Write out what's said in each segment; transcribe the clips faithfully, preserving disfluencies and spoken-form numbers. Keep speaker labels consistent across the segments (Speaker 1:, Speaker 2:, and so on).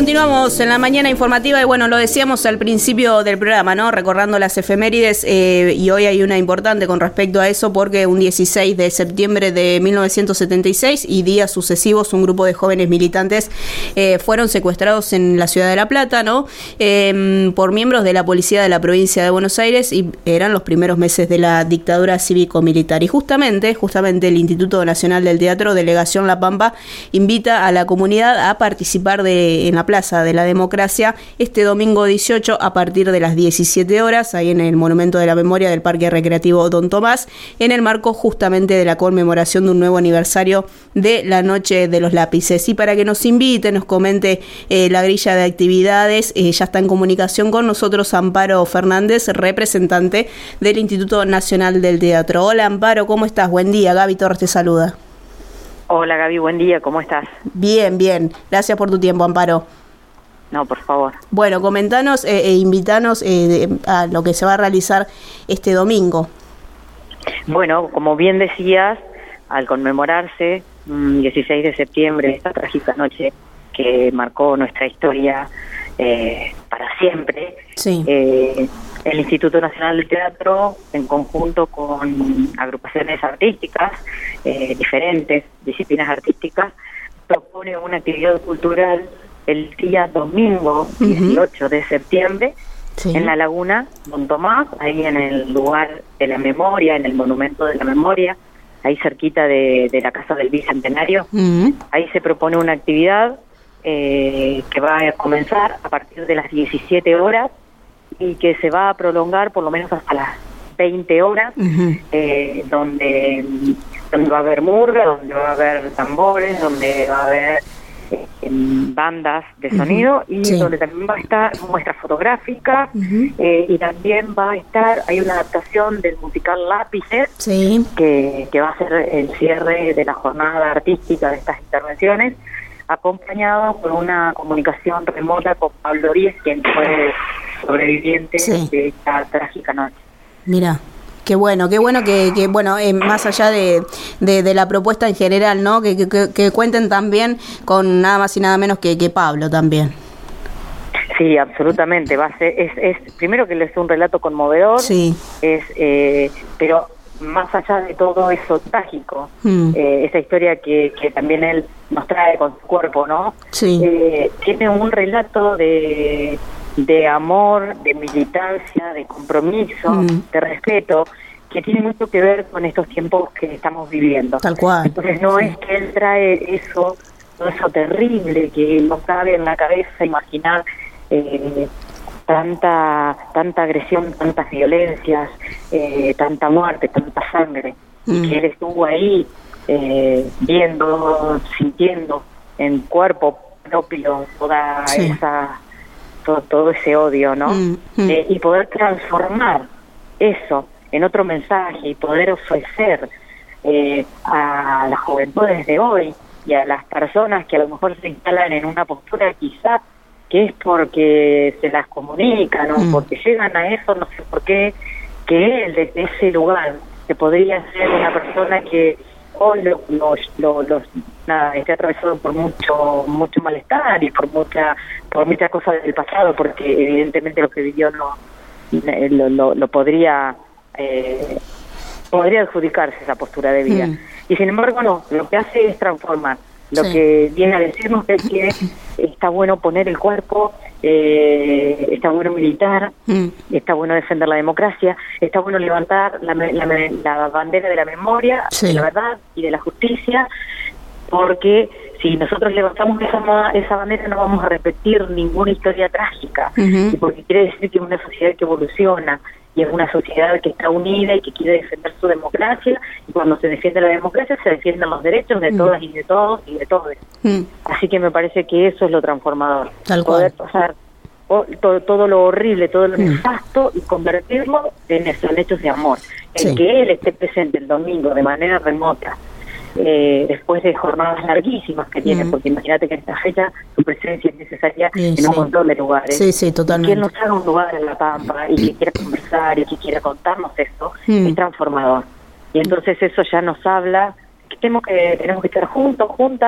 Speaker 1: Continuamos en la mañana informativa y bueno, lo decíamos al principio del programa, ¿no? Recordando las efemérides eh, y hoy hay una importante con respecto a eso porque un dieciséis de septiembre de mil novecientos setenta y seis y días sucesivos un grupo de jóvenes militantes eh, fueron secuestrados en la ciudad de La Plata, ¿no? Eh, por miembros de la policía de la provincia de Buenos Aires y eran los primeros meses de la dictadura cívico-militar y justamente, justamente el Instituto Nacional del Teatro, Delegación La Pampa, invita a la comunidad a participar de, en la Plaza de la Democracia este domingo dieciocho a partir de las diecisiete horas, ahí en el Monumento de la Memoria del Parque Recreativo Don Tomás, en el marco justamente de la conmemoración de un nuevo aniversario de la Noche de los Lápices. Y para que nos invite, nos comente eh, la grilla de actividades, eh, ya está en comunicación con nosotros Amparo Fernández, representante del Instituto Nacional del Teatro. Hola Amparo, ¿cómo estás? Buen día, Gaby Torres te saluda.
Speaker 2: Hola Gaby, buen día, ¿cómo estás?
Speaker 1: Bien, bien, gracias por tu tiempo, Amparo.
Speaker 2: No, por favor.
Speaker 1: Bueno, comentanos eh, e invitanos eh, a lo que se va a realizar este domingo.
Speaker 2: Bueno, como bien decías, al conmemorarse mmm, dieciséis de septiembre, esta trágica noche que marcó nuestra historia eh, para siempre,
Speaker 1: sí.
Speaker 2: eh, el Instituto Nacional del Teatro, en conjunto con agrupaciones artísticas, eh, diferentes disciplinas artísticas, propone una actividad cultural el día domingo dieciocho uh-huh. de septiembre, sí. en la Laguna Don Tomás, ahí en el lugar de la memoria, en el Monumento de la Memoria, ahí cerquita de, de la Casa del Bicentenario. Uh-huh. Ahí se propone una actividad eh, que va a comenzar a partir de las diecisiete horas y que se va a prolongar por lo menos hasta las veinte horas, uh-huh. eh, donde, donde va a haber murga, donde va a haber tambores, donde va a haber eh, bandas de sonido uh-huh. y sí. donde también va a estar muestras fotográficas uh-huh. eh, y también va a estar, hay una adaptación del musical Lápices, sí. que, que va a ser el cierre de la jornada artística de estas intervenciones, acompañado por una comunicación remota con Pablo Díez, quien fue sobreviviente sí. de esta trágica noche.
Speaker 1: Mira, qué bueno, qué bueno que, que bueno, eh, más allá de, de, de la propuesta en general, ¿no? Que, que, que cuenten también con nada más y nada menos que, que Pablo también.
Speaker 2: Sí, absolutamente. Va a ser, es, es primero que es un relato conmovedor, sí. es, eh, pero más allá de todo eso trágico, mm. eh, esa historia que, que también él nos trae con su cuerpo, ¿no? Sí. Eh, tiene un relato de de amor, de militancia, de compromiso, mm. de respeto, que tiene mucho que ver con estos tiempos que estamos viviendo.
Speaker 1: Tal cual.
Speaker 2: Entonces no sí. es que él trae eso, todo eso terrible que no cabe en la cabeza imaginar eh, tanta tanta agresión, tantas violencias, eh, tanta muerte, tanta sangre, mm. y que él estuvo ahí eh, viendo, sintiendo en cuerpo propio toda sí. esa Todo, todo ese odio, ¿no? Mm, mm. Eh, y poder transformar eso en otro mensaje y poder ofrecer eh, a las juventudes de hoy y a las personas que a lo mejor se instalan en una postura quizá que es porque se las comunican o mm. porque llegan a eso, no sé por qué, que él desde ese lugar que podría ser una persona que hoy lo, lo, lo, lo, nada, esté atravesado por mucho mucho malestar y por mucha por muchas cosas del pasado, porque evidentemente lo que vivió no lo, lo, lo podría eh, podría adjudicarse esa postura de vida. Mm. Y sin embargo no, lo que hace es transformar. Lo sí. que viene a decirnos es que está bueno poner el cuerpo, eh, está bueno militar, mm. está bueno defender la democracia, está bueno levantar la, la, la bandera de la memoria, sí. de la verdad y de la justicia, porque si nosotros levantamos esa, esa bandera no vamos a repetir ninguna historia trágica, uh-huh. y porque quiere decir que es una sociedad que evoluciona, y es una sociedad que está unida y que quiere defender su democracia, y cuando se defiende la democracia se defienden los derechos de mm. todas y de todos y de todos. Mm. Así que me parece que eso es lo transformador.
Speaker 1: Tal
Speaker 2: poder
Speaker 1: cual.
Speaker 2: pasar oh, todo, todo lo horrible, todo lo mm. nefasto y convertirlo en, en hechos de amor. Sí. El que él esté presente el domingo de manera remota, eh, después de jornadas larguísimas que tiene, mm. porque imagínate que en esta fecha su presencia es necesaria sí, en un
Speaker 1: sí.
Speaker 2: montón de lugares.
Speaker 1: Sí, sí, totalmente.
Speaker 2: Que él nos haga un lugar en La Pampa y que quiera conversar y que quiera contarnos esto, mm. es transformador. Y entonces eso ya nos habla que tenemos que tenemos que estar juntos, juntas,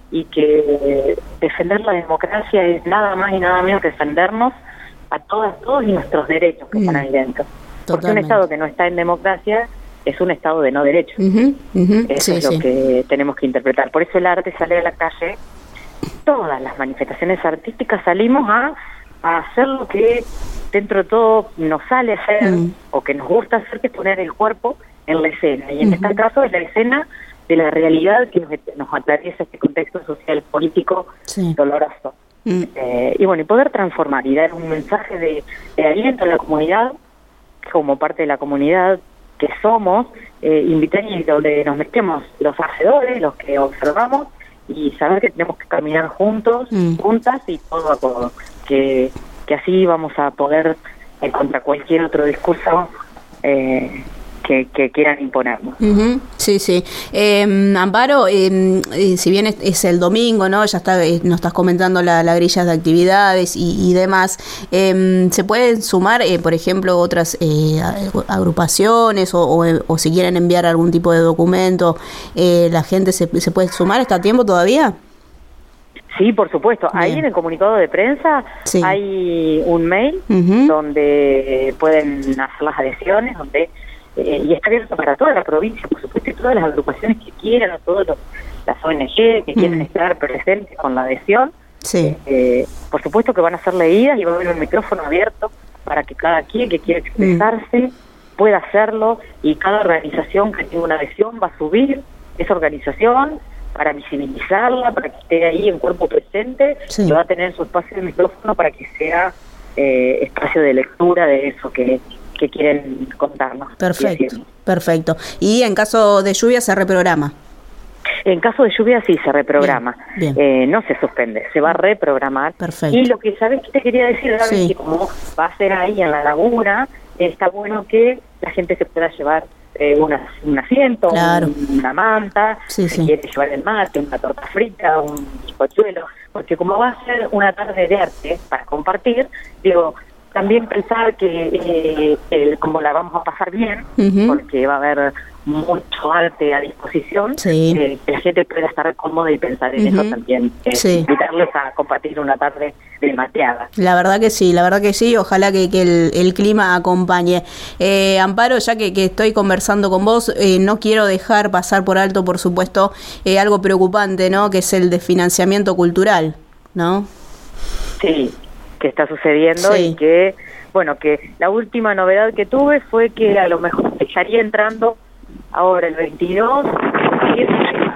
Speaker 2: y que defender la democracia es nada más y nada menos que defendernos a todas, todos nuestros derechos que mm. están ahí dentro. Totalmente. Porque un Estado que no está en democracia es un Estado de no derecho. Uh-huh, uh-huh, eso sí, es lo sí. que tenemos que interpretar. Por eso el arte sale a la calle. Todas las manifestaciones artísticas salimos a, a hacer lo que dentro de todo nos sale a hacer uh-huh. o que nos gusta hacer, que es poner el cuerpo en la escena. Y en uh-huh. este caso es la escena de la realidad que nos, nos atraviesa este contexto social, político, sí. doloroso. Uh-huh. Eh, y bueno, y poder transformar y dar un mensaje de, de aliento a la comunidad, como parte de la comunidad que somos, eh, invitar y donde nos metemos los hacedores, los que observamos, y saber que tenemos que caminar juntos, mm. juntas y todo a todo, que, que así vamos a poder, eh, contra cualquier otro discurso eh, que, que quieran imponernos.
Speaker 1: Uh-huh. Sí, sí. Eh, Amparo, eh, eh, si bien es, es el domingo, ¿no? Ya está, eh, nos estás comentando la, la grilla de actividades y, y demás. Eh, ¿Se pueden sumar, eh, por ejemplo, otras eh, agrupaciones o, o, o si quieren enviar algún tipo de documento, eh, la gente se, se puede sumar? ¿Está a tiempo todavía?
Speaker 2: Sí, por supuesto. Bien. Ahí en el comunicado de prensa sí. hay un mail uh-huh. donde pueden hacer las adhesiones, donde Eh, y está abierto para toda la provincia, por supuesto, y todas las agrupaciones que quieran, o todas las O N G que mm. quieren estar presentes con la adhesión. Sí. Eh, por supuesto que van a ser leídas y va a haber un micrófono abierto para que cada quien que quiera expresarse mm. pueda hacerlo, y cada organización que tenga una adhesión va a subir esa organización para visibilizarla, para que esté ahí en cuerpo presente, sí. y va a tener su espacio de micrófono para que sea eh, espacio de lectura de eso que que quieren contarnos.
Speaker 1: Perfecto, perfecto. Y en caso de lluvia se reprograma.
Speaker 2: En caso de lluvia sí se reprograma. Bien, bien. Eh, no se suspende, se va a reprogramar.
Speaker 1: Perfecto.
Speaker 2: Y lo que sabes que te quería decir, Gaby, sí. que como va a ser ahí en la laguna, está bueno que la gente se pueda llevar eh, una, un asiento, claro. un, una manta, sí, si sí. quiere llevar el mate, una torta frita, un bizcochuelo, porque como va a ser una tarde de arte para compartir, digo, también pensar que eh, eh, como la vamos a pasar bien, uh-huh. porque va a haber mucho arte a disposición, sí. eh, que la gente pueda estar cómoda y pensar en uh-huh. eso también, eh, sí. invitarles a compartir una tarde de mateada.
Speaker 1: La verdad que sí, la verdad que sí, ojalá que, que el, el clima acompañe. Eh, Amparo, ya que, que estoy conversando con vos, eh, no quiero dejar pasar por alto, por supuesto, eh, algo preocupante, ¿no? Que es el desfinanciamiento cultural, ¿no?
Speaker 2: Sí, que está sucediendo sí. y que, bueno, que la última novedad que tuve fue que a lo mejor estaría entrando ahora el veintidós y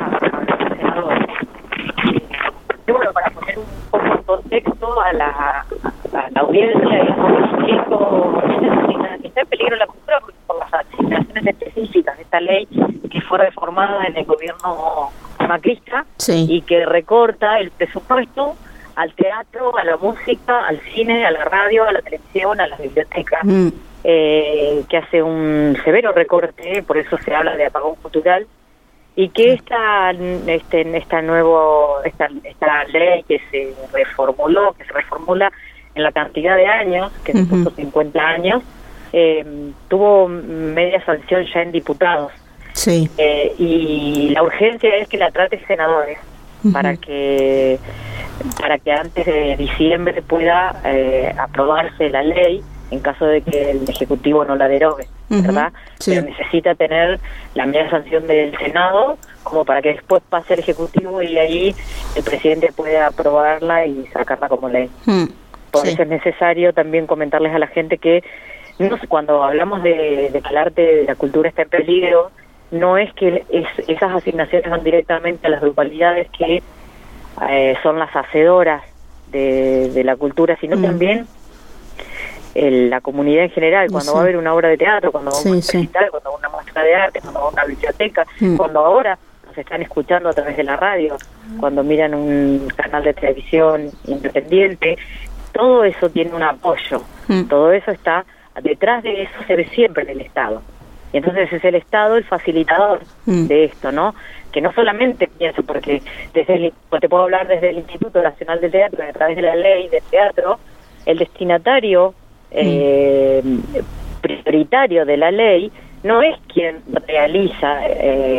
Speaker 2: bueno, para poner un poco de contexto a la, a la audiencia, esto está en peligro la cultura por las asignaciones específicas de esta ley que fue reformada en el gobierno macrista sí. y que recorta el presupuesto al teatro, a la música, al cine, a la radio, a la televisión, a las bibliotecas, mm. eh, que hace un severo recorte, por eso se habla de apagón cultural, y que esta este esta nuevo esta esta ley que se reformuló, que se reformula en la cantidad de años, que se puso uh-huh. cincuenta años, eh, tuvo media sanción ya en diputados. Sí. Eh, y la urgencia es que la trate senadores uh-huh. para que para que antes de diciembre pueda eh, aprobarse la ley en caso de que el Ejecutivo no la derogue, ¿verdad? Uh-huh, sí. Pero necesita tener la media sanción del Senado como para que después pase el Ejecutivo y ahí el presidente pueda aprobarla y sacarla como ley. Uh-huh, Por sí. eso es necesario también comentarles a la gente que no sé, cuando hablamos de, de que el arte, de la cultura está en peligro, no es que es, esas asignaciones van directamente a las grupalidades que Eh, son las hacedoras de, de la cultura, sino mm. también el, la comunidad en general, cuando sí. va a haber una obra de teatro, cuando sí, va a un recital, sí. cuando va a una muestra de arte, cuando va a una biblioteca, mm. cuando ahora nos están escuchando a través de la radio, mm. cuando miran un canal de televisión independiente, todo eso tiene un apoyo, mm. todo eso está, detrás de eso se ve siempre en el Estado. Y entonces es el Estado el facilitador mm. de esto, ¿no? Que no solamente pienso, porque desde el, te puedo hablar desde el Instituto Nacional de Teatro, a través de la ley de teatro, el destinatario eh, mm. prioritario de la ley no es quien realiza eh,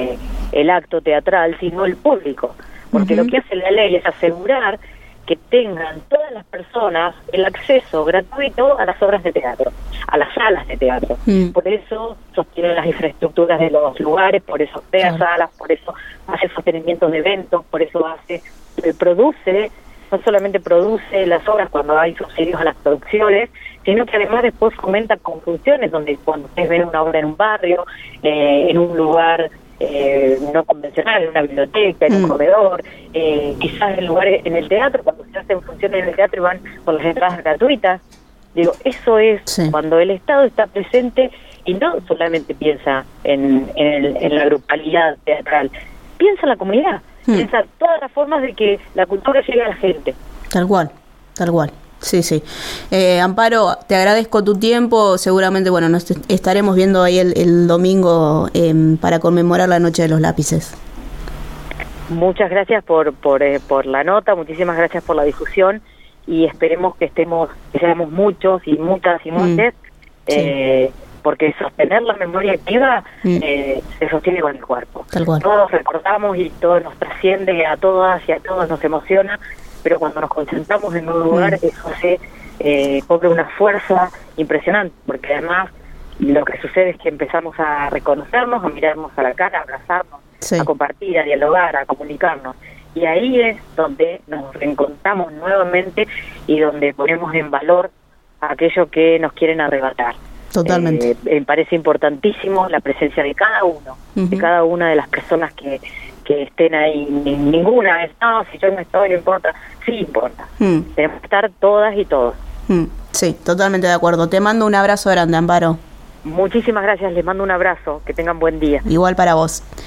Speaker 2: el acto teatral, sino el público, porque uh-huh. lo que hace la ley es asegurar que tengan todas las personas el acceso gratuito a las obras de teatro, a las salas de teatro. Mm. Por eso sostiene las infraestructuras de los lugares, por eso crea claro. salas, por eso hace sostenimiento de eventos, por eso hace, eh, produce, no solamente produce las obras cuando hay subsidios a las producciones, sino que además después fomenta conjunciones donde cuando ustedes ven una obra en un barrio, eh, en un lugar Eh, no convencional, en una biblioteca, en mm. un comedor, eh, quizás en lugares, en el teatro, cuando se hacen funciones en el teatro y van con las entradas gratuitas. Digo, eso es sí. cuando el Estado está presente y no solamente piensa en, en, el, en la grupalidad teatral, piensa en la comunidad, mm. piensa todas las formas de que la cultura llegue a la gente.
Speaker 1: Tal cual, tal cual. Sí, sí. Eh, Amparo, te agradezco tu tiempo. Seguramente, bueno, nos estaremos viendo ahí el, el domingo eh, para conmemorar la Noche de los Lápices.
Speaker 2: Muchas gracias por por, eh, por la nota, muchísimas gracias por la difusión y esperemos que estemos, que seamos muchos y muchas y muchas, mm. eh, sí. porque sostener la memoria activa mm. eh, se sostiene con el cuerpo.
Speaker 1: Tal cual.
Speaker 2: Todos recordamos y todo nos trasciende a todas y a todos nos emociona, pero cuando nos concentramos en un lugar, mm. eso hace, eh, cobra una fuerza impresionante, porque además lo que sucede es que empezamos a reconocernos, a mirarnos a la cara, a abrazarnos, sí. a compartir, a dialogar, a comunicarnos. Y ahí es donde nos reencontramos nuevamente y donde ponemos en valor aquello que nos quieren arrebatar.
Speaker 1: Totalmente.
Speaker 2: Eh, me parece importantísimo la presencia de cada uno, uh-huh. de cada una de las personas que que estén ahí. Ninguna es, no, si yo no estoy, no importa. Sí importa. Mm. Tenemos que estar todas y todos.
Speaker 1: Mm. Sí, totalmente de acuerdo. Te mando un abrazo grande, Amparo.
Speaker 2: Muchísimas gracias, les mando un abrazo. Que tengan buen día.
Speaker 1: Igual para vos.